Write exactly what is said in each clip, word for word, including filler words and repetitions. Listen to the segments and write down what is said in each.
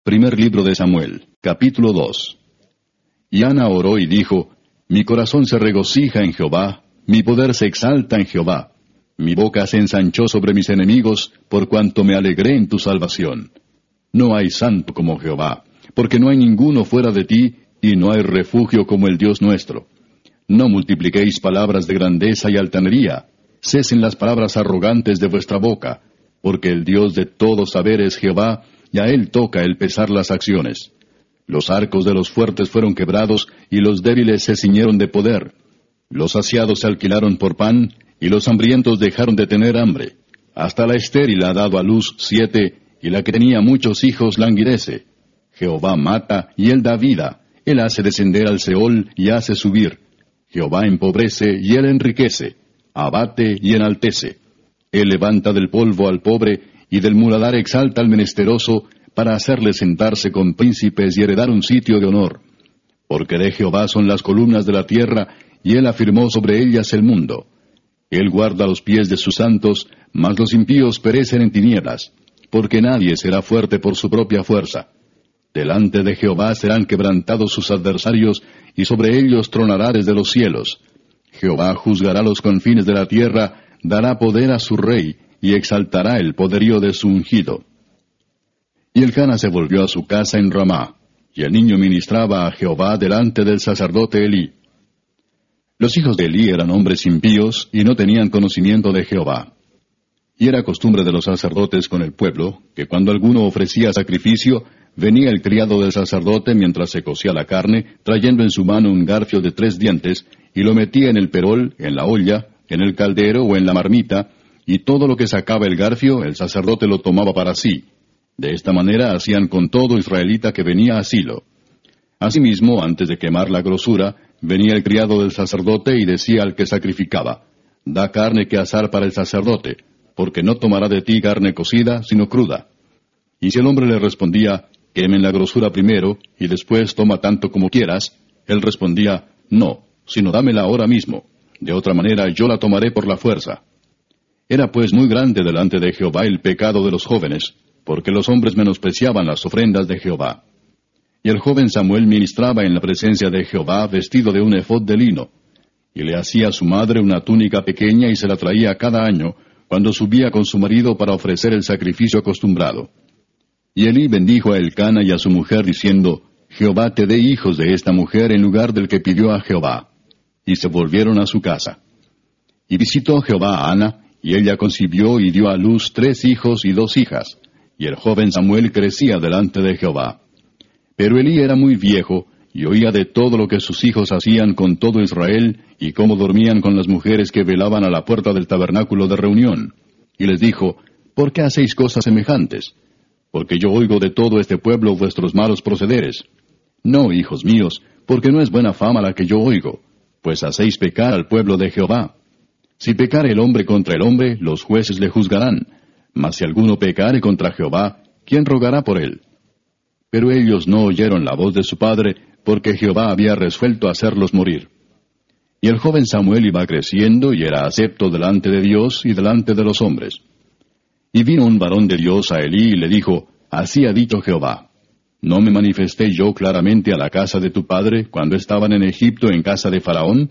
Primer libro de Samuel, capítulo dos. Y Ana oró y dijo, Mi corazón se regocija en Jehová, mi poder se exalta en Jehová. Mi boca se ensanchó sobre mis enemigos, por cuanto me alegré en tu salvación. No hay santo como Jehová, porque no hay ninguno fuera de ti, y no hay refugio como el Dios nuestro. No multipliquéis palabras de grandeza y altanería, cesen las palabras arrogantes de vuestra boca, porque el Dios de todo saber es Jehová, y a él toca el pesar las acciones. Los arcos de los fuertes fueron quebrados, y los débiles se ciñeron de poder. Los saciados se alquilaron por pan, y los hambrientos dejaron de tener hambre. Hasta la estéril ha dado a luz siete, y la que tenía muchos hijos languidece. Jehová mata, y él da vida. Él hace descender al Seol, y hace subir. Jehová empobrece, y él enriquece. Abate, y enaltece. Él levanta del polvo al pobre, y del muladar exalta al menesteroso, para hacerle sentarse con príncipes y heredar un sitio de honor. Porque de Jehová son las columnas de la tierra, y él afirmó sobre ellas el mundo. Él guarda los pies de sus santos, mas los impíos perecen en tinieblas, porque nadie será fuerte por su propia fuerza. Delante de Jehová serán quebrantados sus adversarios, y sobre ellos tronará desde los cielos. Jehová juzgará los confines de la tierra, dará poder a su rey, y exaltará el poderío de su ungido. Y Elcana se volvió a su casa en Ramá, y el niño ministraba a Jehová delante del sacerdote Elí. Los hijos de Elí eran hombres impíos, y no tenían conocimiento de Jehová. Y era costumbre de los sacerdotes con el pueblo, que cuando alguno ofrecía sacrificio, venía el criado del sacerdote mientras se cocía la carne, trayendo en su mano un garfio de tres dientes, y lo metía en el perol, en la olla, en el caldero o en la marmita, y todo lo que sacaba el garfio, el sacerdote lo tomaba para sí. De esta manera hacían con todo israelita que venía a Silo. Asimismo, antes de quemar la grosura, venía el criado del sacerdote y decía al que sacrificaba, Da carne que asar para el sacerdote, porque no tomará de ti carne cocida, sino cruda. Y si el hombre le respondía, Quemen la grosura primero, y después toma tanto como quieras, él respondía, No, sino dámela ahora mismo. De otra manera yo la tomaré por la fuerza. Era pues muy grande delante de Jehová el pecado de los jóvenes, porque los hombres menospreciaban las ofrendas de Jehová. Y el joven Samuel ministraba en la presencia de Jehová vestido de un efod de lino, y le hacía a su madre una túnica pequeña y se la traía cada año, cuando subía con su marido para ofrecer el sacrificio acostumbrado. Y Elí bendijo a Elcana y a su mujer, diciendo, Jehová te dé hijos de esta mujer en lugar del que pidió a Jehová. Y se volvieron a su casa. Y visitó Jehová a Ana, y ella concibió y dio a luz tres hijos y dos hijas, y el joven Samuel crecía delante de Jehová. Pero Elí era muy viejo, y oía de todo lo que sus hijos hacían con todo Israel, y cómo dormían con las mujeres que velaban a la puerta del tabernáculo de reunión. Y les dijo, ¿por qué hacéis cosas semejantes? Porque yo oigo de todo este pueblo vuestros malos procederes. No, hijos míos, porque no es buena fama la que yo oigo, pues hacéis pecar al pueblo de Jehová. Si pecare el hombre contra el hombre, los jueces le juzgarán. Mas si alguno pecare contra Jehová, ¿quién rogará por él? Pero ellos no oyeron la voz de su padre, porque Jehová había resuelto hacerlos morir. Y el joven Samuel iba creciendo, y era acepto delante de Dios y delante de los hombres. Y vino un varón de Dios a Elí y le dijo, Así ha dicho Jehová, ¿no me manifesté yo claramente a la casa de tu padre, cuando estaban en Egipto en casa de Faraón?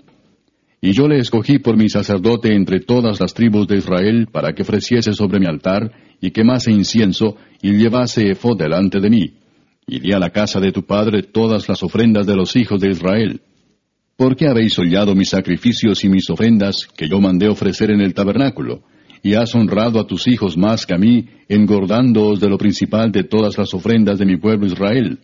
Y yo le escogí por mi sacerdote entre todas las tribus de Israel, para que ofreciese sobre mi altar, y quemase incienso, y llevase efod delante de mí. Y di a la casa de tu padre todas las ofrendas de los hijos de Israel. ¿Por qué habéis hollado mis sacrificios y mis ofrendas, que yo mandé ofrecer en el tabernáculo? Y has honrado a tus hijos más que a mí, engordándoos de lo principal de todas las ofrendas de mi pueblo Israel.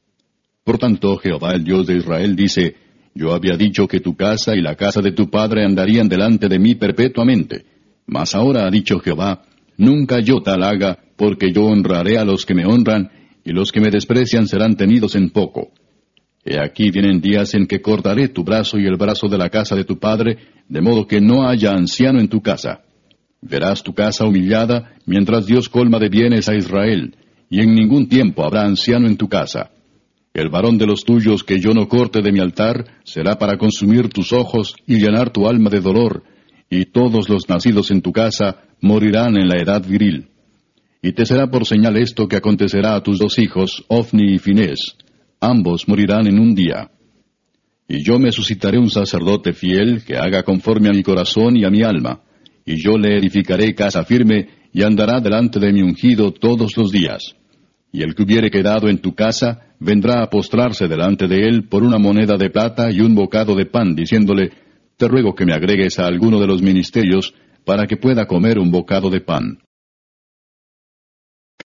Por tanto, Jehová el Dios de Israel dice, Yo había dicho que tu casa y la casa de tu padre andarían delante de mí perpetuamente. Mas ahora ha dicho Jehová, Nunca yo tal haga, porque yo honraré a los que me honran, y los que me desprecian serán tenidos en poco. He aquí vienen días en que cortaré tu brazo y el brazo de la casa de tu padre, de modo que no haya anciano en tu casa. Verás tu casa humillada, mientras Dios colma de bienes a Israel, y en ningún tiempo habrá anciano en tu casa. El varón de los tuyos que yo no corte de mi altar, será para consumir tus ojos y llenar tu alma de dolor, y todos los nacidos en tu casa morirán en la edad viril. Y te será por señal esto que acontecerá a tus dos hijos, Ofni y Finés. Ambos morirán en un día. Y yo me suscitaré un sacerdote fiel, que haga conforme a mi corazón y a mi alma. Y yo le edificaré casa firme, y andará delante de mi ungido todos los días. Y el que hubiere quedado en tu casa, vendrá a postrarse delante de él por una moneda de plata y un bocado de pan, diciéndole, te ruego que me agregues a alguno de los ministerios, para que pueda comer un bocado de pan.